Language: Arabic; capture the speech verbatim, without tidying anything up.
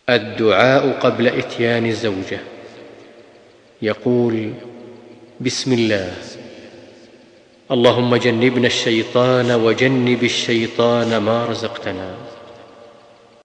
الدعاء قبل إتيان الزوجة. يقول: بسم الله، اللهم جنبنا الشيطان وجنب الشيطان ما رزقتنا.